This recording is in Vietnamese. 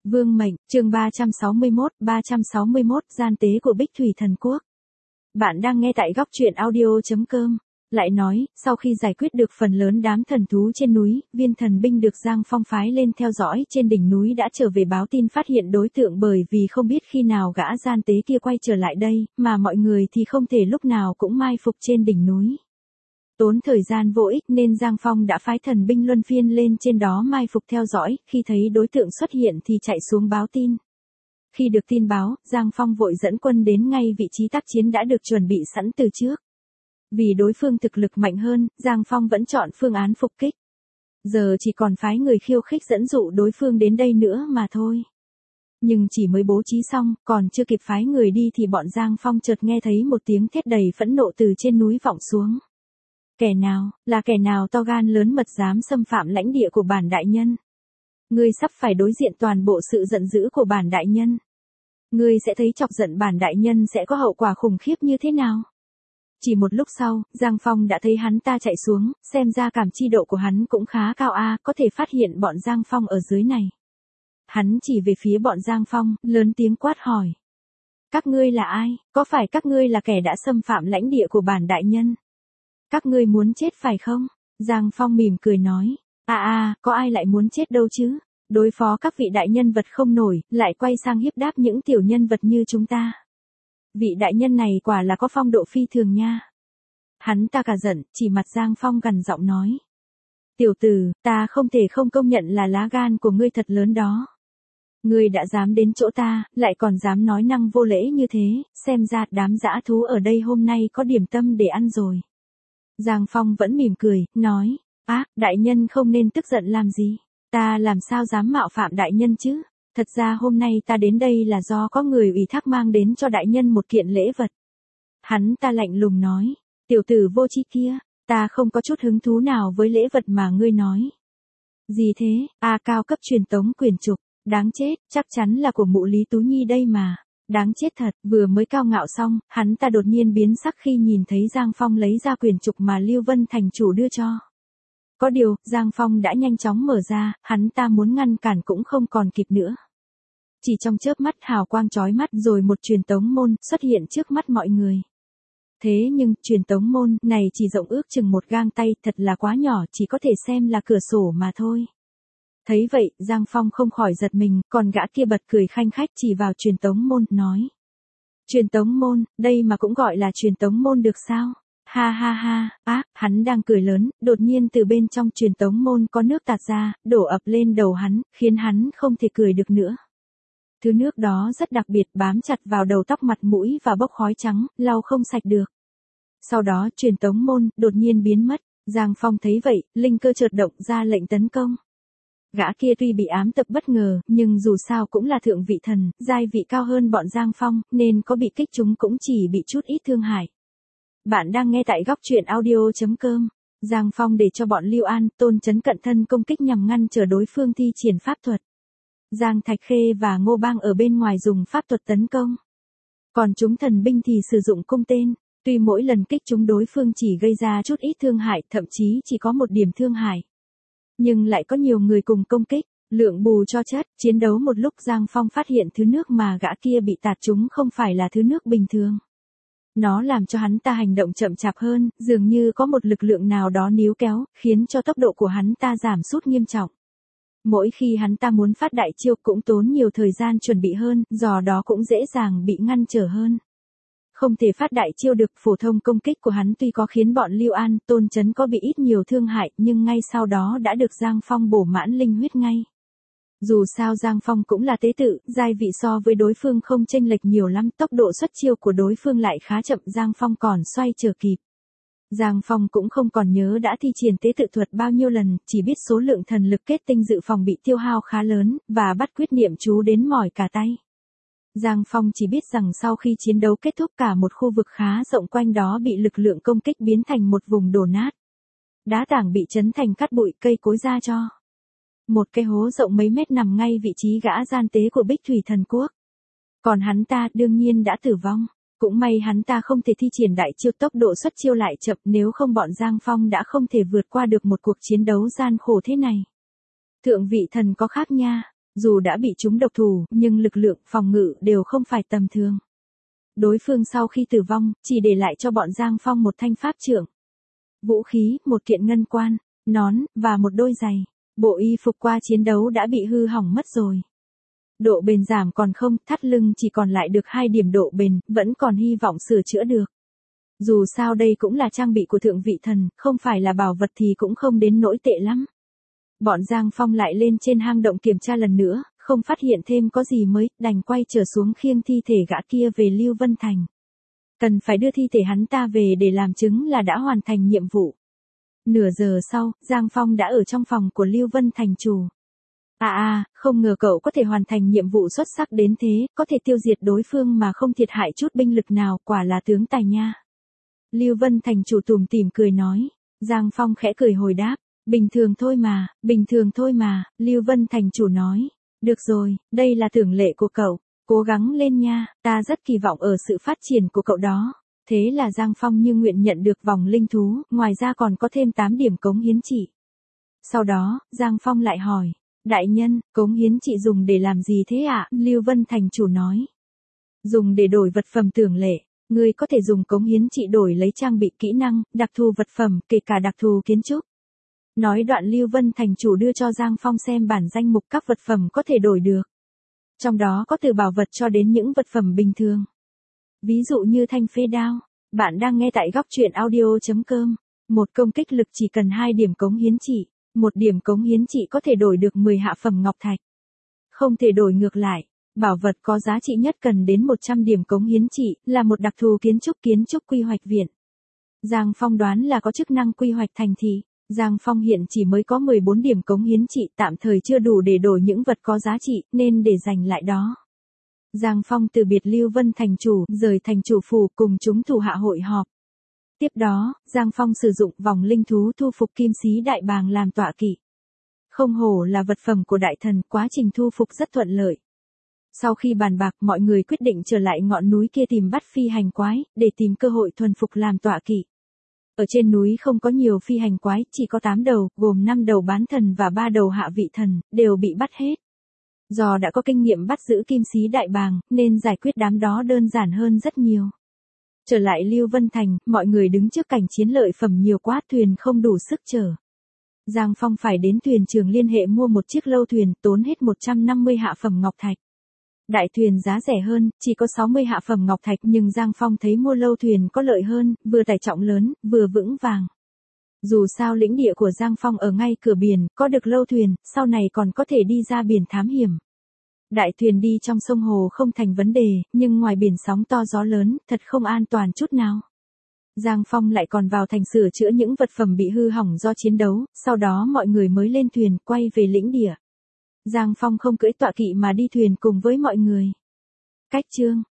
Vương mệnh, chương 361, gian tế của Bích Thủy Thần Quốc. Bạn đang nghe tại góc truyện audio.com. Lại nói, sau khi giải quyết được phần lớn đám thần thú trên núi, viên thần binh được Giang Phong phái lên theo dõi trên đỉnh núi đã trở về báo tin phát hiện đối tượng, bởi vì không biết khi nào gã gian tế kia quay trở lại đây, mà mọi người thì không thể lúc nào cũng mai phục trên đỉnh núi. Tốn thời gian vô ích nên Giang Phong đã phái thần binh luân phiên lên trên đó mai phục theo dõi, khi thấy đối tượng xuất hiện thì chạy xuống báo tin. Khi được tin báo, Giang Phong vội dẫn quân đến ngay vị trí tác chiến đã được chuẩn bị sẵn từ trước. Vì đối phương thực lực mạnh hơn, Giang Phong vẫn chọn phương án phục kích. Giờ chỉ còn phái người khiêu khích dẫn dụ đối phương đến đây nữa mà thôi. Nhưng chỉ mới bố trí xong, còn chưa kịp phái người đi thì bọn Giang Phong chợt nghe thấy một tiếng thét đầy phẫn nộ từ trên núi vọng xuống. Kẻ nào to gan lớn mật dám xâm phạm lãnh địa của bản đại nhân? Ngươi sắp phải đối diện toàn bộ sự giận dữ của bản đại nhân. Ngươi sẽ thấy chọc giận bản đại nhân sẽ có hậu quả khủng khiếp như thế nào? Chỉ một lúc sau, Giang Phong đã thấy hắn ta chạy xuống, xem ra cảm chi độ của hắn cũng khá cao có thể phát hiện bọn Giang Phong ở dưới này. Hắn chỉ về phía bọn Giang Phong, lớn tiếng quát hỏi. Các ngươi là ai? Có phải các ngươi là kẻ đã xâm phạm lãnh địa của bản đại nhân? Các ngươi muốn chết phải không? Giang Phong mỉm cười nói. Có ai lại muốn chết đâu chứ? Đối phó các vị đại nhân vật không nổi, lại quay sang hiếp đáp những tiểu nhân vật như chúng ta. Vị đại nhân này quả là có phong độ phi thường nha. Hắn ta cả giận, chỉ mặt Giang Phong gằn giọng nói. Tiểu tử, ta không thể không công nhận là lá gan của ngươi thật lớn đó. Ngươi đã dám đến chỗ ta, lại còn dám nói năng vô lễ như thế, xem ra đám dã thú ở đây hôm nay có điểm tâm để ăn rồi. Giang Phong vẫn mỉm cười, nói, đại nhân không nên tức giận làm gì, ta làm sao dám mạo phạm đại nhân chứ, thật ra hôm nay ta đến đây là do có người ủy thác mang đến cho đại nhân một kiện lễ vật. Hắn ta lạnh lùng nói, tiểu tử vô tri kia, ta không có chút hứng thú nào với lễ vật mà ngươi nói. Gì thế, cao cấp truyền tống quyền trục, đáng chết, chắc chắn là của mụ Lý Tú Nhi đây mà. Đáng chết thật, vừa mới cao ngạo xong, hắn ta đột nhiên biến sắc khi nhìn thấy Giang Phong lấy ra quyền trục mà Lưu Vân thành chủ đưa cho. Có điều, Giang Phong đã nhanh chóng mở ra, hắn ta muốn ngăn cản cũng không còn kịp nữa. Chỉ trong chớp mắt hào quang chói mắt rồi một truyền tống môn xuất hiện trước mắt mọi người. Thế nhưng, truyền tống môn này chỉ rộng ước chừng một gang tay, thật là quá nhỏ, chỉ có thể xem là cửa sổ mà thôi. Thấy vậy, Giang Phong không khỏi giật mình, còn gã kia bật cười khanh khách chỉ vào truyền tống môn, nói. Truyền tống môn, đây mà cũng gọi là truyền tống môn được sao? Ha ha ha, hắn đang cười lớn, đột nhiên từ bên trong truyền tống môn có nước tạt ra, đổ ập lên đầu hắn, khiến hắn không thể cười được nữa. Thứ nước đó rất đặc biệt, bám chặt vào đầu tóc mặt mũi và bốc khói trắng, lau không sạch được. Sau đó truyền tống môn đột nhiên biến mất, Giang Phong thấy vậy, linh cơ chợt động ra lệnh tấn công. Gã kia tuy bị ám tập bất ngờ, nhưng dù sao cũng là thượng vị thần, giai vị cao hơn bọn Giang Phong, nên có bị kích chúng cũng chỉ bị chút ít thương hại. Bạn đang nghe tại góc truyện audio.com. Giang Phong để cho bọn Lưu An, Tôn Chấn cận thân công kích nhằm ngăn trở đối phương thi triển pháp thuật. Giang Thạch Khê và Ngô Bang ở bên ngoài dùng pháp thuật tấn công. Còn chúng thần binh thì sử dụng cung tên, tuy mỗi lần kích chúng đối phương chỉ gây ra chút ít thương hại, thậm chí chỉ có một điểm thương hại. Nhưng lại có nhiều người cùng công kích, lượng bù cho chất, chiến đấu một lúc Giang Phong phát hiện thứ nước mà gã kia bị tạt trúng không phải là thứ nước bình thường. Nó làm cho hắn ta hành động chậm chạp hơn, dường như có một lực lượng nào đó níu kéo, khiến cho tốc độ của hắn ta giảm sút nghiêm trọng. Mỗi khi hắn ta muốn phát đại chiêu cũng tốn nhiều thời gian chuẩn bị hơn, do đó cũng dễ dàng bị ngăn trở hơn. Không thể phát đại chiêu được, phổ thông công kích của hắn tuy có khiến bọn Lưu An, Tôn Chấn có bị ít nhiều thương hại, nhưng ngay sau đó đã được Giang Phong bổ mãn linh huyết ngay. Dù sao Giang Phong cũng là tế tự, giai vị so với đối phương không chênh lệch nhiều lắm, tốc độ xuất chiêu của đối phương lại khá chậm, Giang Phong còn xoay chờ kịp. Giang Phong cũng không còn nhớ đã thi triển tế tự thuật bao nhiêu lần, chỉ biết số lượng thần lực kết tinh dự phòng bị tiêu hao khá lớn, và bắt quyết niệm chú đến mỏi cả tay. Giang Phong chỉ biết rằng sau khi chiến đấu kết thúc cả một khu vực khá rộng quanh đó bị lực lượng công kích biến thành một vùng đổ nát. Đá tảng bị chấn thành cát bụi, cây cối ra cho. Một cái hố rộng mấy mét nằm ngay vị trí gã gian tế của Bích Thủy Thần Quốc. Còn hắn ta đương nhiên đã tử vong. Cũng may hắn ta không thể thi triển đại chiêu, tốc độ xuất chiêu lại chậm, nếu không bọn Giang Phong đã không thể vượt qua được một cuộc chiến đấu gian khổ thế này. Thượng vị thần có khác nha. Dù đã bị trúng độc thủ, nhưng lực lượng phòng ngự đều không phải tầm thường. Đối phương sau khi tử vong, chỉ để lại cho bọn Giang Phong một thanh pháp trượng. Vũ khí, một kiện ngân quan, nón, và một đôi giày. Bộ y phục qua chiến đấu đã bị hư hỏng mất rồi. Độ bền giảm còn không, thắt lưng chỉ còn lại được 2 điểm độ bền, vẫn còn hy vọng sửa chữa được. Dù sao đây cũng là trang bị của thượng vị thần, không phải là bảo vật thì cũng không đến nỗi tệ lắm. Bọn Giang Phong lại lên trên hang động kiểm tra lần nữa, không phát hiện thêm có gì mới, đành quay trở xuống khiêng thi thể gã kia về Lưu Vân Thành. Cần phải đưa thi thể hắn ta về để làm chứng là đã hoàn thành nhiệm vụ. Nửa giờ sau, Giang Phong đã ở trong phòng của Lưu Vân Thành chủ. Không ngờ cậu có thể hoàn thành nhiệm vụ xuất sắc đến thế, có thể tiêu diệt đối phương mà không thiệt hại chút binh lực nào, quả là tướng tài nha. Lưu Vân Thành chủ tủm tỉm cười nói. Giang Phong khẽ cười hồi đáp. Bình thường thôi mà, Lưu Vân Thành chủ nói. Được rồi, đây là thường lệ của cậu, cố gắng lên nha, ta rất kỳ vọng ở sự phát triển của cậu đó. Thế là Giang Phong như nguyện nhận được vòng linh thú, ngoài ra còn có thêm 8 điểm cống hiến trị. Sau đó, Giang Phong lại hỏi. Đại nhân, cống hiến trị dùng để làm gì thế ạ? Lưu Vân Thành chủ nói. Dùng để đổi vật phẩm tưởng lệ. Ngươi có thể dùng cống hiến trị đổi lấy trang bị kỹ năng, đặc thù vật phẩm, kể cả đặc thù kiến trúc. Nói đoạn Lưu Vân Thành chủ đưa cho Giang Phong xem bản danh mục các vật phẩm có thể đổi được. Trong đó có từ bảo vật cho đến những vật phẩm bình thường. Ví dụ như thanh phê đao. Bạn đang nghe tại góc truyện audio.com. Một công kích lực chỉ cần 2 điểm cống hiến trị. 1 điểm cống hiến trị có thể đổi được 10 hạ phẩm ngọc thạch. Không thể đổi ngược lại. Bảo vật có giá trị nhất cần đến 100 điểm cống hiến trị, là một đặc thù kiến trúc quy hoạch viện. Giang Phong đoán là có chức năng quy hoạch thành thị. Giang Phong hiện chỉ mới có 14 điểm cống hiến trị, tạm thời chưa đủ để đổi những vật có giá trị, nên để dành lại đó. Giang Phong từ biệt Lưu Vân Thành chủ, rời thành chủ phủ cùng chúng thủ hạ hội họp. Tiếp đó, Giang Phong sử dụng vòng linh thú thu phục kim sĩ đại bàng làm tọa kỵ. Không hổ là vật phẩm của đại thần, quá trình thu phục rất thuận lợi. Sau khi bàn bạc, mọi người quyết định trở lại ngọn núi kia tìm bắt phi hành quái, để tìm cơ hội thuần phục làm tọa kỵ. Ở trên núi không có nhiều phi hành quái, chỉ có 8 đầu, gồm 5 đầu bán thần và 3 đầu hạ vị thần, đều bị bắt hết. Do đã có kinh nghiệm bắt giữ kim sĩ đại bàng, nên giải quyết đám đó đơn giản hơn rất nhiều. Trở lại Lưu Vân Thành, mọi người đứng trước cảnh chiến lợi phẩm nhiều quá, thuyền không đủ sức chở. Giang Phong phải đến thuyền trường liên hệ mua một chiếc lâu thuyền, tốn hết 150 hạ phẩm ngọc thạch. Đại thuyền giá rẻ hơn, chỉ có 60 hạ phẩm ngọc thạch, nhưng Giang Phong thấy mua lâu thuyền có lợi hơn, vừa tải trọng lớn, vừa vững vàng. Dù sao lĩnh địa của Giang Phong ở ngay cửa biển, có được lâu thuyền, sau này còn có thể đi ra biển thám hiểm. Đại thuyền đi trong sông hồ không thành vấn đề, nhưng ngoài biển sóng to gió lớn, thật không an toàn chút nào. Giang Phong lại còn vào thành sửa chữa những vật phẩm bị hư hỏng do chiến đấu, sau đó mọi người mới lên thuyền, quay về lĩnh địa. Giang Phong không cưỡi tọa kỵ mà đi thuyền cùng với mọi người. Cách chương